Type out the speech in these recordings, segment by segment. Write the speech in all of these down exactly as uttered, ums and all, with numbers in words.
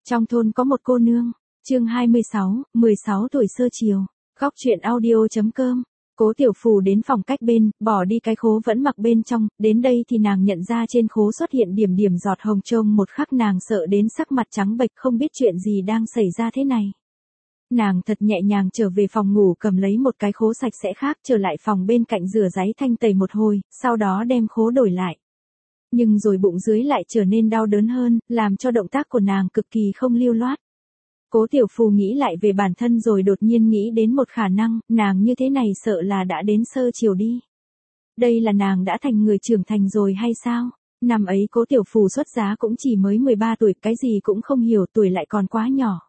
Trong thôn có một cô nương, chương hai mươi sáu, mười sáu tuổi sơ chiều, góc truyện audio.com. Cố Tiểu Phù đến phòng cách bên, bỏ đi cái khố vẫn mặc bên trong, đến đây thì nàng nhận ra trên khố xuất hiện điểm điểm giọt hồng trông một khắc nàng sợ đến sắc mặt trắng bệch không biết chuyện gì đang xảy ra thế này. Nàng thật nhẹ nhàng trở về phòng ngủ cầm lấy một cái khố sạch sẽ khác trở lại phòng bên cạnh rửa ráy thanh tẩy một hồi, sau đó đem khố đổi lại. Nhưng rồi bụng dưới lại trở nên đau đớn hơn, làm cho động tác của nàng cực kỳ không lưu loát. Cố Tiểu Phù nghĩ lại về bản thân rồi đột nhiên nghĩ đến một khả năng, nàng như thế này sợ là đã đến sơ chiều đi. Đây là nàng đã thành người trưởng thành rồi hay sao? Năm ấy Cố Tiểu Phù xuất giá cũng chỉ mới mười ba tuổi, cái gì cũng không hiểu, tuổi lại còn quá nhỏ.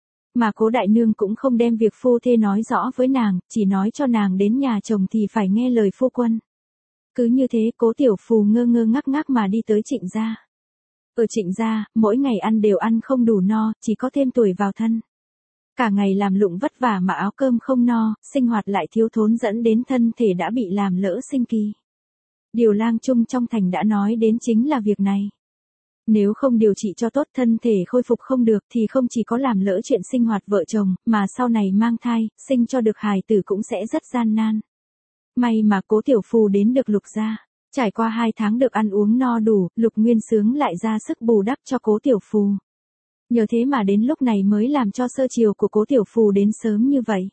Mà Cố đại nương cũng không đem việc phu thê nói rõ với nàng, chỉ nói cho nàng đến nhà chồng thì phải nghe lời phu quân. Cứ như thế Cố Tiểu Phù ngơ ngơ ngác ngác mà đi tới Trịnh gia. Ở Trịnh gia, mỗi ngày ăn đều ăn không đủ no, chỉ có thêm tuổi vào thân. Cả ngày làm lụng vất vả mà áo cơm không no, sinh hoạt lại thiếu thốn dẫn đến thân thể đã bị làm lỡ sinh kỳ. Điều lang trung trong thành đã nói đến chính là việc này. Nếu không điều trị cho tốt thân thể khôi phục không được thì không chỉ có làm lỡ chuyện sinh hoạt vợ chồng, mà sau này mang thai, sinh cho được hài tử cũng sẽ rất gian nan. May mà Cố Tiểu Phù đến được Lục gia. Trải qua hai tháng được ăn uống no đủ, Lục Nguyên Xướng lại ra sức bù đắp cho Cố Tiểu Phù. Nhờ thế mà đến lúc này mới làm cho sơ chiều của Cố Tiểu Phù đến sớm như vậy.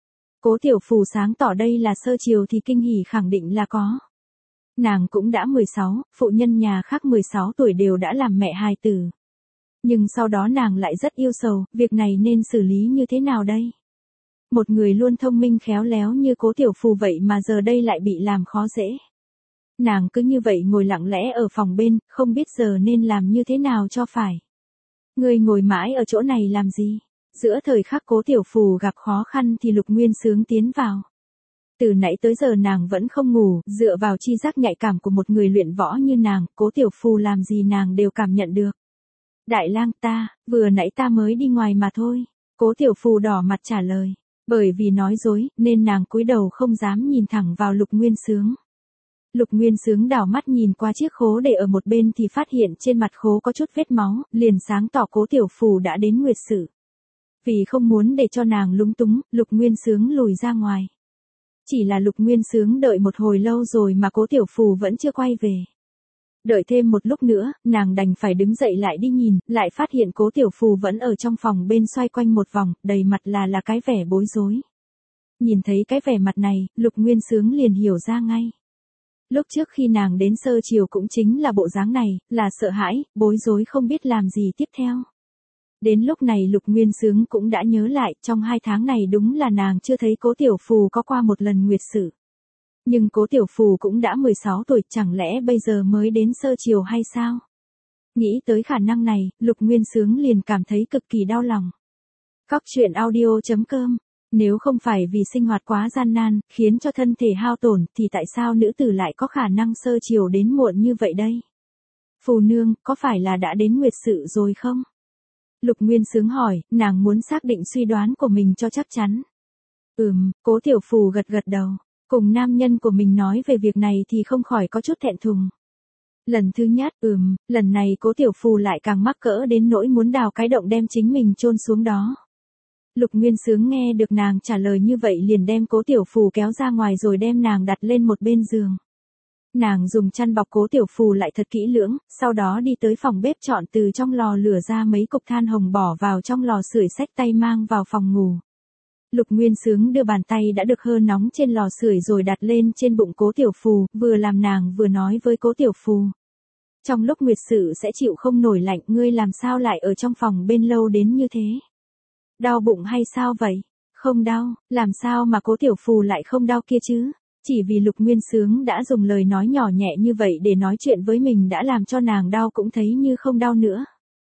Cố Tiểu Phù sáng tỏ đây là sơ chiều thì kinh hỉ khẳng định là có. Nàng cũng đã mười sáu, phụ nhân nhà khác mười sáu tuổi đều đã làm mẹ hài tử. Nhưng sau đó nàng lại rất yêu sầu, việc này nên xử lý như thế nào đây? Một người luôn thông minh khéo léo như Cố Tiểu Phù vậy mà giờ đây lại bị làm khó dễ. Nàng cứ như vậy ngồi lặng lẽ ở phòng bên, không biết giờ nên làm như thế nào cho phải. Ngươi ngồi mãi ở chỗ này làm gì? Giữa thời khắc Cố Tiểu Phù gặp khó khăn thì Lục Nguyên Xướng tiến vào. Từ nãy tới giờ nàng vẫn không ngủ, dựa vào chi giác nhạy cảm của một người luyện võ như nàng, Cố Tiểu Phù làm gì nàng đều cảm nhận được. Đại lang ta, vừa nãy ta mới đi ngoài mà thôi. Cố Tiểu Phù đỏ mặt trả lời. Bởi vì nói dối, nên nàng cúi đầu không dám nhìn thẳng vào Lục Nguyên Xướng. Lục Nguyên Xướng đảo mắt nhìn qua chiếc khố để ở một bên thì phát hiện trên mặt khố có chút vết máu, liền sáng tỏ Cố Tiểu Phù đã đến nguyệt sự. Vì không muốn để cho nàng lúng túng, Lục Nguyên Xướng lùi ra ngoài. Chỉ là Lục Nguyên Xướng đợi một hồi lâu rồi mà Cố Tiểu Phù vẫn chưa quay về. Đợi thêm một lúc nữa, nàng đành phải đứng dậy lại đi nhìn, lại phát hiện Cố Tiểu Phù vẫn ở trong phòng bên xoay quanh một vòng, đầy mặt là là cái vẻ bối rối. Nhìn thấy cái vẻ mặt này, Lục Nguyên Xướng liền hiểu ra ngay. Lúc trước khi nàng đến sơ chiều cũng chính là bộ dáng này, là sợ hãi, bối rối không biết làm gì tiếp theo. Đến lúc này Lục Nguyên Xướng cũng đã nhớ lại, trong hai tháng này đúng là nàng chưa thấy Cố Tiểu Phù có qua một lần nguyệt sự. Nhưng Cố Tiểu Phù cũng đã mười sáu tuổi, chẳng lẽ bây giờ mới đến sơ chiều hay sao? Nghĩ tới khả năng này, Lục Nguyên Xướng liền cảm thấy cực kỳ đau lòng. Góc truyện audio.com. Nếu không phải vì sinh hoạt quá gian nan, khiến cho thân thể hao tổn, thì tại sao nữ tử lại có khả năng sơ chiều đến muộn như vậy đây? Phù nương, có phải là đã đến nguyệt sự rồi không? Lục Nguyên Xướng hỏi, nàng muốn xác định suy đoán của mình cho chắc chắn. Ừm, Cố Tiểu Phù gật gật đầu. Cùng nam nhân của mình nói về việc này thì không khỏi có chút thẹn thùng. Lần thứ nhất, ừm, lần này Cố Tiểu Phù lại càng mắc cỡ đến nỗi muốn đào cái động đem chính mình chôn xuống đó. Lục Nguyên Xướng nghe được nàng trả lời như vậy liền đem Cố Tiểu Phù kéo ra ngoài rồi đem nàng đặt lên một bên giường. Nàng dùng chăn bọc Cố Tiểu Phù lại thật kỹ lưỡng, sau đó đi tới phòng bếp chọn từ trong lò lửa ra mấy cục than hồng bỏ vào trong lò sưởi xách tay mang vào phòng ngủ. Lục Nguyên Xướng đưa bàn tay đã được hơ nóng trên lò sưởi rồi đặt lên trên bụng Cố Tiểu Phù, vừa làm nàng vừa nói với Cố Tiểu Phù. Trong lúc nguyệt sự sẽ chịu không nổi lạnh, ngươi làm sao lại ở trong phòng bên lâu đến như thế? Đau bụng hay sao vậy? Không đau, làm sao mà Cố Tiểu Phù lại không đau kia chứ? Chỉ vì Lục Nguyên Xướng đã dùng lời nói nhỏ nhẹ như vậy để nói chuyện với mình đã làm cho nàng đau cũng thấy như không đau nữa.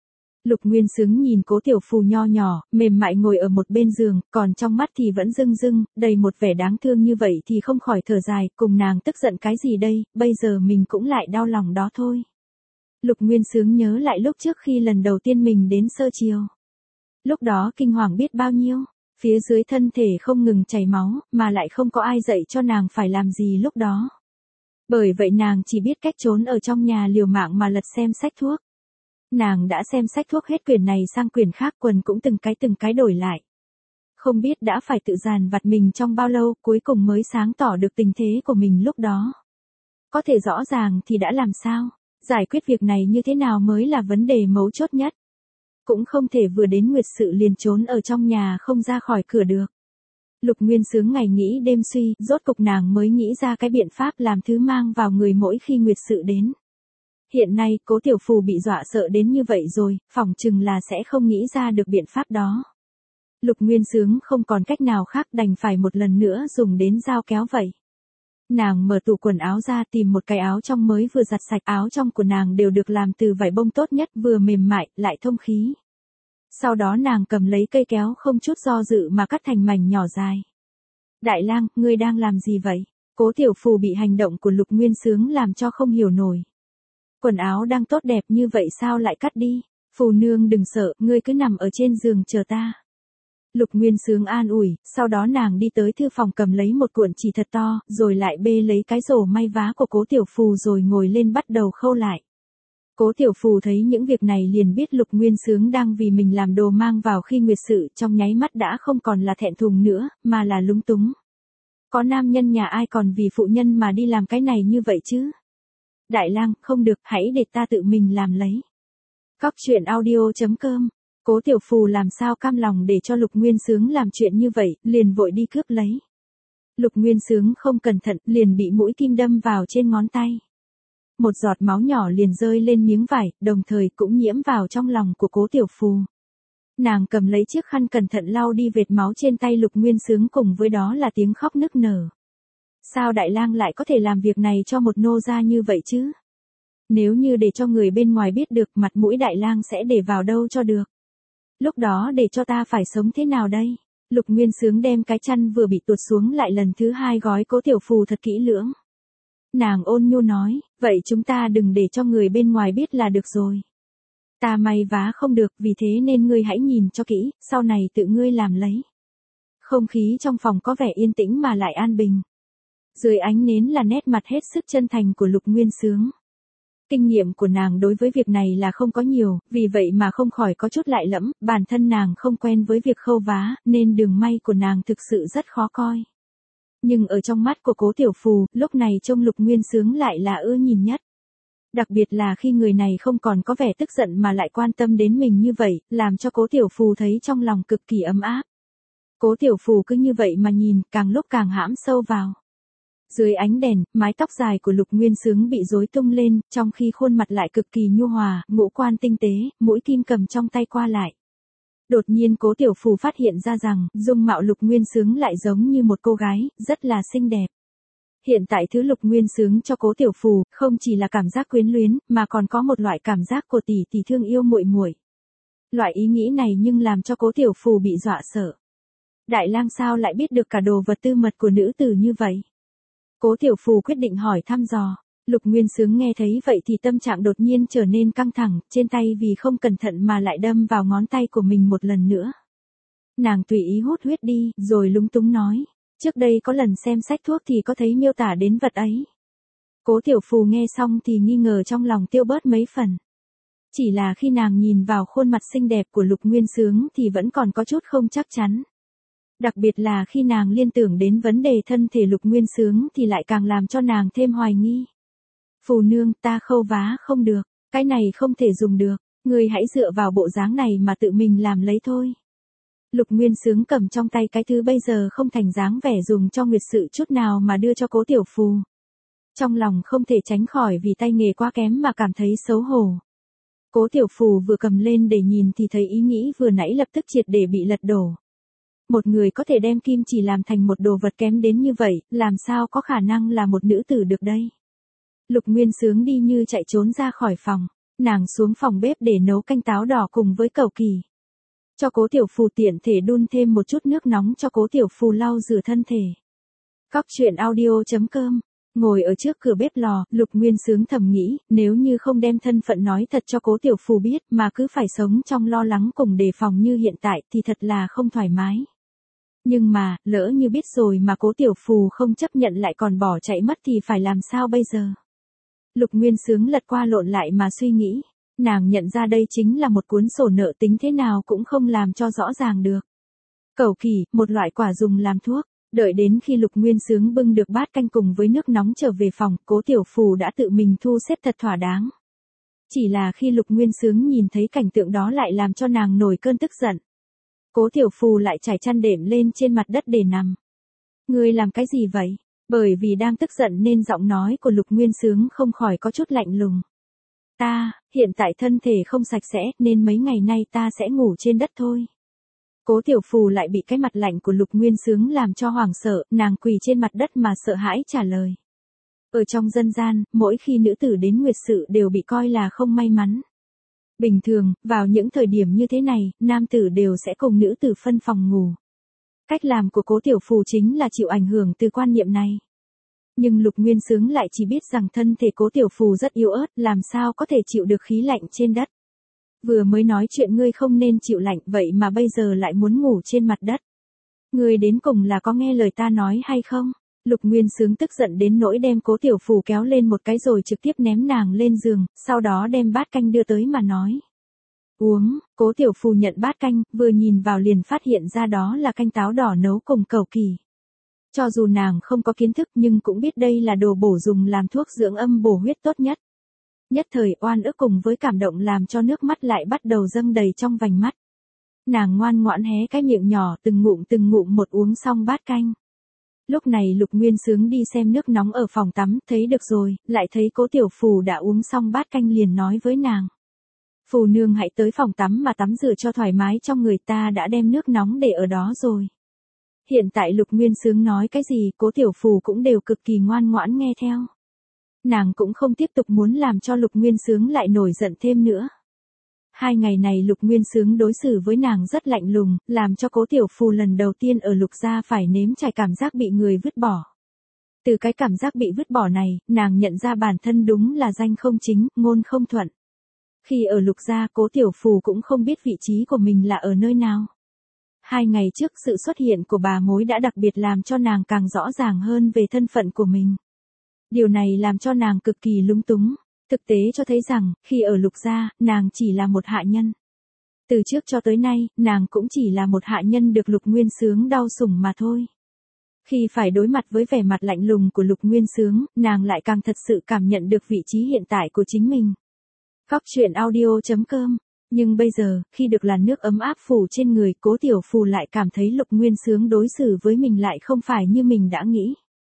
Lục Nguyên Xướng nhìn Cố Tiểu Phù nho nhỏ, mềm mại ngồi ở một bên giường, còn trong mắt thì vẫn rưng rưng, đầy một vẻ đáng thương như vậy thì không khỏi thở dài, cùng nàng tức giận cái gì đây, bây giờ mình cũng lại đau lòng đó thôi. Lục Nguyên Xướng nhớ lại lúc trước khi lần đầu tiên mình đến sơ chiều. Lúc đó kinh hoàng biết bao nhiêu, phía dưới thân thể không ngừng chảy máu, mà lại không có ai dạy cho nàng phải làm gì lúc đó. Bởi vậy nàng chỉ biết cách trốn ở trong nhà liều mạng mà lật xem sách thuốc. Nàng đã xem sách thuốc hết quyển này sang quyển khác, quần cũng từng cái từng cái đổi lại. Không biết đã phải tự dàn vặt mình trong bao lâu, cuối cùng mới sáng tỏ được tình thế của mình lúc đó. Có thể rõ ràng thì đã làm sao? Giải quyết việc này như thế nào mới là vấn đề mấu chốt nhất. Cũng không thể vừa đến nguyệt sự liền trốn ở trong nhà không ra khỏi cửa được. Lục Nguyên Xướng ngày nghĩ đêm suy, rốt cục nàng mới nghĩ ra cái biện pháp làm thứ mang vào người mỗi khi nguyệt sự đến. Hiện nay, Cố Tiểu Phù bị dọa sợ đến như vậy rồi, phỏng chừng là sẽ không nghĩ ra được biện pháp đó. Lục Nguyên Xướng không còn cách nào khác, đành phải một lần nữa dùng đến dao kéo vậy. Nàng mở tủ quần áo ra, tìm một cái áo trong mới vừa giặt sạch, áo trong của nàng đều được làm từ vải bông tốt nhất, vừa mềm mại, lại thông khí. Sau đó nàng cầm lấy cây kéo không chút do dự mà cắt thành mảnh nhỏ dài. Đại lang, ngươi đang làm gì vậy? Cố Tiểu Phù bị hành động của Lục Nguyên Xướng làm cho không hiểu nổi. Quần áo đang tốt đẹp như vậy sao lại cắt đi? Phù nương đừng sợ, ngươi cứ nằm ở trên giường chờ ta. Lục Nguyên Xướng an ủi, sau đó nàng đi tới thư phòng cầm lấy một cuộn chỉ thật to, rồi lại bê lấy cái rổ may vá của Cố Tiểu Phù rồi ngồi lên bắt đầu khâu lại. Cố Tiểu Phù thấy những việc này liền biết Lục Nguyên Xướng đang vì mình làm đồ mang vào khi nguyệt sự, trong nháy mắt đã không còn là thẹn thùng nữa, mà là lúng túng. Có nam nhân nhà ai còn vì phụ nhân mà đi làm cái này như vậy chứ? Đại lang, không được, hãy để ta tự mình làm lấy. Cóc truyện audio chấm com. Cố Tiểu Phù làm sao cam lòng để cho Lục Nguyên Xướng làm chuyện như vậy, liền vội đi cướp lấy. Lục Nguyên Xướng không cẩn thận, liền bị mũi kim đâm vào trên ngón tay. Một giọt máu nhỏ liền rơi lên miếng vải, đồng thời cũng nhiễm vào trong lòng của Cố Tiểu Phù. Nàng cầm lấy chiếc khăn cẩn thận lau đi vệt máu trên tay Lục Nguyên Xướng, cùng với đó là tiếng khóc nức nở. Sao đại lang lại có thể làm việc này cho một nô gia như vậy chứ? Nếu như để cho người bên ngoài biết được, mặt mũi đại lang sẽ để vào đâu cho được? Lúc đó để cho ta phải sống thế nào đây? Lục Nguyên Xướng đem cái chăn vừa bị tuột xuống lại lần thứ hai gói Cố Tiểu Phù thật kỹ lưỡng. Nàng ôn nhu nói, vậy chúng ta đừng để cho người bên ngoài biết là được rồi. Ta may vá không được, vì thế nên ngươi hãy nhìn cho kỹ, sau này tự ngươi làm lấy. Không khí trong phòng có vẻ yên tĩnh mà lại an bình. Dưới ánh nến là nét mặt hết sức chân thành của Lục Nguyên Xướng. Kinh nghiệm của nàng đối với việc này là không có nhiều, vì vậy mà không khỏi có chút lạ lẫm, bản thân nàng không quen với việc khâu vá, nên đường may của nàng thực sự rất khó coi. Nhưng ở trong mắt của Cố Tiểu Phù, lúc này trông Lục Nguyên Xướng lại là ưa nhìn nhất. Đặc biệt là khi người này không còn có vẻ tức giận mà lại quan tâm đến mình như vậy, làm cho Cố Tiểu Phù thấy trong lòng cực kỳ ấm áp. Cố Tiểu Phù cứ như vậy mà nhìn, càng lúc càng hãm sâu vào. Dưới ánh đèn, mái tóc dài của Lục Nguyên Xướng bị rối tung lên, trong khi khuôn mặt lại cực kỳ nhu hòa, ngũ quan tinh tế, mũi kim cầm trong tay qua lại. Đột nhiên Cố Tiểu Phù phát hiện ra rằng, dung mạo Lục Nguyên Xướng lại giống như một cô gái, rất là xinh đẹp. Hiện tại thứ Lục Nguyên Xướng cho Cố Tiểu Phù, không chỉ là cảm giác quyến luyến, mà còn có một loại cảm giác của tỷ tỷ thương yêu muội muội. Loại ý nghĩ này nhưng làm cho Cố Tiểu Phù bị dọa sợ. Đại lang sao lại biết được cả đồ vật tư mật của nữ tử như vậy? Cố Tiểu Phù quyết định hỏi thăm dò. Lục Nguyên Xướng nghe thấy vậy thì tâm trạng đột nhiên trở nên căng thẳng, trên tay vì không cẩn thận mà lại đâm vào ngón tay của mình một lần nữa. Nàng tùy ý hút huyết đi, rồi lúng túng nói, trước đây có lần xem sách thuốc thì có thấy miêu tả đến vật ấy. Cố Tiểu Phù nghe xong thì nghi ngờ trong lòng tiêu bớt mấy phần. Chỉ là khi nàng nhìn vào khuôn mặt xinh đẹp của Lục Nguyên Xướng thì vẫn còn có chút không chắc chắn. Đặc biệt là khi nàng liên tưởng đến vấn đề thân thể Lục Nguyên Xướng thì lại càng làm cho nàng thêm hoài nghi. Phù nương, ta khâu vá không được, cái này không thể dùng được, ngươi hãy dựa vào bộ dáng này mà tự mình làm lấy thôi. Lục Nguyên Xướng cầm trong tay cái thứ bây giờ không thành dáng vẻ dùng cho nguyệt sự chút nào mà đưa cho Cố Tiểu Phù. Trong lòng không thể tránh khỏi vì tay nghề quá kém mà cảm thấy xấu hổ. Cố Tiểu Phù vừa cầm lên để nhìn thì thấy ý nghĩ vừa nãy lập tức triệt để bị lật đổ. Một người có thể đem kim chỉ làm thành một đồ vật kém đến như vậy, làm sao có khả năng là một nữ tử được đây? Lục Nguyên Xướng đi như chạy trốn ra khỏi phòng, nàng xuống phòng bếp để nấu canh táo đỏ cùng với cẩu kỳ. Cho Cố Tiểu Phù tiện thể đun thêm một chút nước nóng cho Cố Tiểu Phù lau rửa thân thể. Cóc truyện audio chấm com. Ngồi ở trước cửa bếp lò, Lục Nguyên Xướng thầm nghĩ, nếu như không đem thân phận nói thật cho Cố Tiểu Phù biết mà cứ phải sống trong lo lắng cùng đề phòng như hiện tại thì thật là không thoải mái. Nhưng mà, lỡ như biết rồi mà Cố Tiểu Phù không chấp nhận lại còn bỏ chạy mất thì phải làm sao bây giờ? Lục Nguyên Xướng lật qua lộn lại mà suy nghĩ. Nàng nhận ra đây chính là một cuốn sổ nợ tính thế nào cũng không làm cho rõ ràng được. Cẩu kỳ, một loại quả dùng làm thuốc. Đợi đến khi Lục Nguyên Xướng bưng được bát canh cùng với nước nóng trở về phòng, Cố Tiểu Phù đã tự mình thu xếp thật thỏa đáng. Chỉ là khi Lục Nguyên Xướng nhìn thấy cảnh tượng đó lại làm cho nàng nổi cơn tức giận. Cố Tiểu Phù lại trải chăn đệm lên trên mặt đất để nằm. Ngươi làm cái gì vậy? Bởi vì đang tức giận nên giọng nói của Lục Nguyên Xướng không khỏi có chút lạnh lùng. Ta, hiện tại thân thể không sạch sẽ nên mấy ngày nay ta sẽ ngủ trên đất thôi. Cố Tiểu Phù lại bị cái mặt lạnh của Lục Nguyên Xướng làm cho hoảng sợ, nàng quỳ trên mặt đất mà sợ hãi trả lời. Ở trong dân gian, mỗi khi nữ tử đến nguyệt sự đều bị coi là không may mắn. Bình thường, vào những thời điểm như thế này, nam tử đều sẽ cùng nữ tử phân phòng ngủ. Cách làm của Cố Tiểu Phù chính là chịu ảnh hưởng từ quan niệm này. Nhưng Lục Nguyên Xướng lại chỉ biết rằng thân thể Cố Tiểu Phù rất yếu ớt, làm sao có thể chịu được khí lạnh trên đất. Vừa mới nói chuyện ngươi không nên chịu lạnh vậy mà bây giờ lại muốn ngủ trên mặt đất. Ngươi đến cùng là có nghe lời ta nói hay không? Lục Nguyên Xướng tức giận đến nỗi đem Cố Tiểu Phù kéo lên một cái rồi trực tiếp ném nàng lên giường, sau đó đem bát canh đưa tới mà nói. Uống, Cố Tiểu Phù nhận bát canh, vừa nhìn vào liền phát hiện ra đó là canh táo đỏ nấu cùng cẩu kỳ. Cho dù nàng không có kiến thức nhưng cũng biết đây là đồ bổ dùng làm thuốc dưỡng âm bổ huyết tốt nhất. Nhất thời oan ức cùng với cảm động làm cho nước mắt lại bắt đầu dâng đầy trong vành mắt. Nàng ngoan ngoãn hé cái miệng nhỏ từng ngụm từng ngụm một uống xong bát canh. Lúc này Lục Nguyên Xướng đi xem nước nóng ở phòng tắm, thấy được rồi, lại thấy Cố Tiểu Phù đã uống xong bát canh liền nói với nàng. Phù nương hãy tới phòng tắm mà tắm rửa cho thoải mái trong người, ta đã đem nước nóng để ở đó rồi. Hiện tại Lục Nguyên Xướng nói cái gì Cố Tiểu Phù cũng đều cực kỳ ngoan ngoãn nghe theo. Nàng cũng không tiếp tục muốn làm cho Lục Nguyên Xướng lại nổi giận thêm nữa. Hai ngày này Lục Nguyên Xướng đối xử với nàng rất lạnh lùng, làm cho Cố Tiểu Phù lần đầu tiên ở Lục gia phải nếm trải cảm giác bị người vứt bỏ. Từ cái cảm giác bị vứt bỏ này, nàng nhận ra bản thân đúng là danh không chính, ngôn không thuận. Khi ở Lục gia, Cố Tiểu Phù cũng không biết vị trí của mình là ở nơi nào. Hai ngày trước sự xuất hiện của bà mối đã đặc biệt làm cho nàng càng rõ ràng hơn về thân phận của mình. Điều này làm cho nàng cực kỳ lúng túng. Thực tế cho thấy rằng, khi ở Lục gia, nàng chỉ là một hạ nhân. Từ trước cho tới nay, nàng cũng chỉ là một hạ nhân được Lục Nguyên Xướng đau sủng mà thôi. Khi phải đối mặt với vẻ mặt lạnh lùng của Lục Nguyên Xướng, nàng lại càng thật sự cảm nhận được vị trí hiện tại của chính mình. Góc truyện audio chấm com. Nhưng bây giờ, khi được làn nước ấm áp phủ trên người, Cố Tiểu Phù lại cảm thấy Lục Nguyên Xướng đối xử với mình lại không phải như mình đã nghĩ.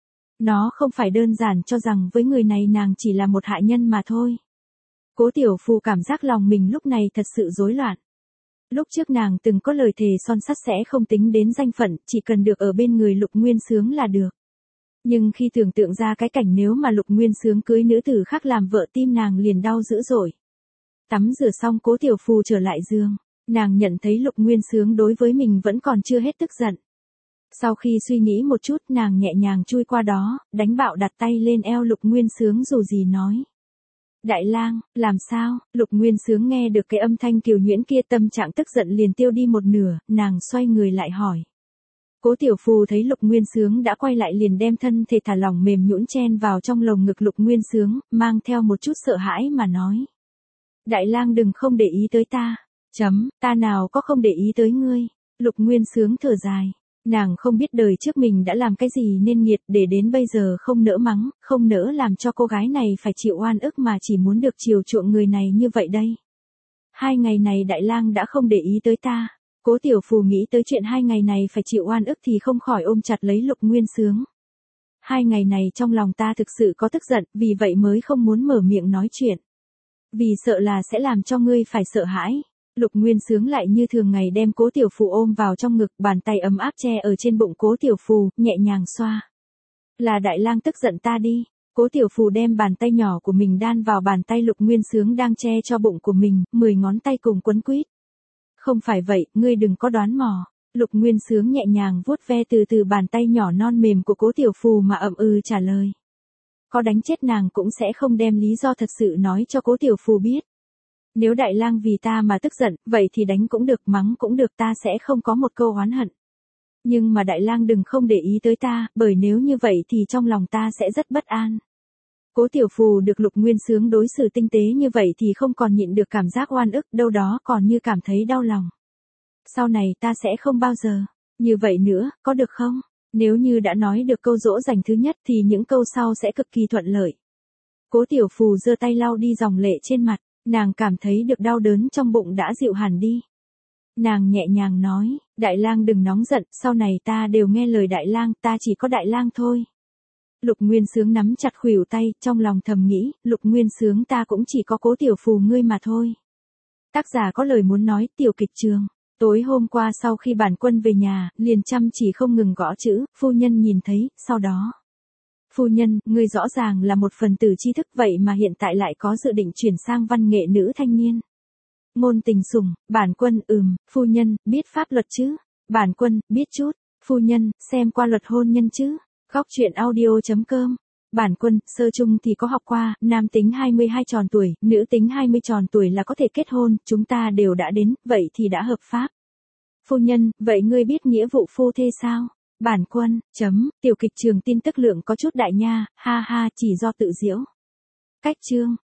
Nó không phải đơn giản cho rằng với người này nàng chỉ là một hạ nhân mà thôi. Cố Tiểu Phù cảm giác lòng mình lúc này thật sự rối loạn. Lúc trước nàng từng có lời thề son sắt sẽ không tính đến danh phận, chỉ cần được ở bên người Lục Nguyên Xướng là được. Nhưng khi tưởng tượng ra cái cảnh nếu mà Lục Nguyên Xướng cưới nữ tử khác làm vợ, tim nàng liền đau dữ dội. Tắm rửa xong Cố Tiểu Phù trở lại giường, nàng nhận thấy Lục Nguyên Xướng đối với mình vẫn còn chưa hết tức giận. Sau khi suy nghĩ một chút, nàng nhẹ nhàng chui qua đó, đánh bạo đặt tay lên eo Lục Nguyên Xướng dù gì nói. Đại lang, làm sao? Lục Nguyên Xướng nghe được cái âm thanh kiều nhuyễn kia, tâm trạng tức giận liền tiêu đi một nửa, nàng xoay người lại hỏi. Cố Tiểu Phù thấy Lục Nguyên Xướng đã quay lại liền đem thân thể thả lỏng mềm nhũn chen vào trong lồng ngực Lục Nguyên Xướng, mang theo một chút sợ hãi mà nói. Đại lang đừng không để ý tới ta. Chấm, ta nào có không để ý tới ngươi. Lục Nguyên Xướng thở dài. Nàng không biết đời trước mình đã làm cái gì nên nghiệt để đến bây giờ không nỡ mắng, không nỡ làm cho cô gái này phải chịu oan ức mà chỉ muốn được chiều chuộng người này như vậy đây. Hai ngày này Đại lang đã không để ý tới ta. Cố Tiểu Phù nghĩ tới chuyện hai ngày này phải chịu oan ức thì không khỏi ôm chặt lấy Lục Nguyên Xướng. Hai ngày này trong lòng ta thực sự có tức giận, vì vậy mới không muốn mở miệng nói chuyện. Vì sợ là sẽ làm cho ngươi phải sợ hãi. Lục Nguyên Xướng lại như thường ngày đem Cố Tiểu Phù ôm vào trong ngực, bàn tay ấm áp che ở trên bụng Cố Tiểu Phù, nhẹ nhàng xoa. Là Đại lang tức giận ta đi. Cố Tiểu Phù đem bàn tay nhỏ của mình đan vào bàn tay Lục Nguyên Xướng đang che cho bụng của mình, mười ngón tay cùng quấn quýt. Không phải vậy, ngươi đừng có đoán mò. Lục Nguyên Xướng nhẹ nhàng vuốt ve từ từ bàn tay nhỏ non mềm của Cố Tiểu Phù mà ậm ừ trả lời. Có đánh chết nàng cũng sẽ không đem lý do thật sự nói cho Cố Tiểu Phù biết. Nếu Đại lang vì ta mà tức giận, vậy thì đánh cũng được, mắng cũng được, ta sẽ không có một câu oán hận. Nhưng mà Đại lang đừng không để ý tới ta, bởi nếu như vậy thì trong lòng ta sẽ rất bất an. Cố Tiểu Phù được Lục Nguyên Xướng đối xử tinh tế như vậy thì không còn nhịn được cảm giác oan ức, đâu đó còn như cảm thấy đau lòng. Sau này ta sẽ không bao giờ như vậy nữa, có được không? Nếu như đã nói được câu dỗ dành thứ nhất thì những câu sau sẽ cực kỳ thuận lợi. Cố Tiểu Phù giơ tay lau đi dòng lệ trên mặt, nàng cảm thấy được đau đớn trong bụng đã dịu hẳn đi. Nàng nhẹ nhàng nói, Đại Lang đừng nóng giận, sau này ta đều nghe lời Đại Lang, ta chỉ có Đại Lang thôi. Lục Nguyên Xướng nắm chặt khuỷu tay, trong lòng thầm nghĩ, Lục Nguyên Xướng ta cũng chỉ có Cố Tiểu Phù ngươi mà thôi. Tác giả có lời muốn nói, tiểu kịch trường. Tối hôm qua sau khi bản quân về nhà, liền chăm chỉ không ngừng gõ chữ, phu nhân nhìn thấy, sau đó. Phu nhân, ngươi rõ ràng là một phần tử tri thức vậy mà hiện tại lại có dự định chuyển sang văn nghệ nữ thanh niên. Ngôn tình sủng, bản quân, ừm, phu nhân, biết pháp luật chứ? Bản quân, biết chút. Phu nhân, xem qua luật hôn nhân chứ? Góc truyện audio chấm com. Bản quân, sơ chung thì có học qua, nam tính hai mươi hai tròn tuổi, nữ tính hai mươi tròn tuổi là có thể kết hôn, chúng ta đều đã đến, vậy thì đã hợp pháp. Phu nhân, vậy ngươi biết nghĩa vụ phu thê sao? Bản quân, chấm, tiểu kịch trường tin tức lượng có chút đại nha, ha ha, chỉ do tự diễu. Cách chương.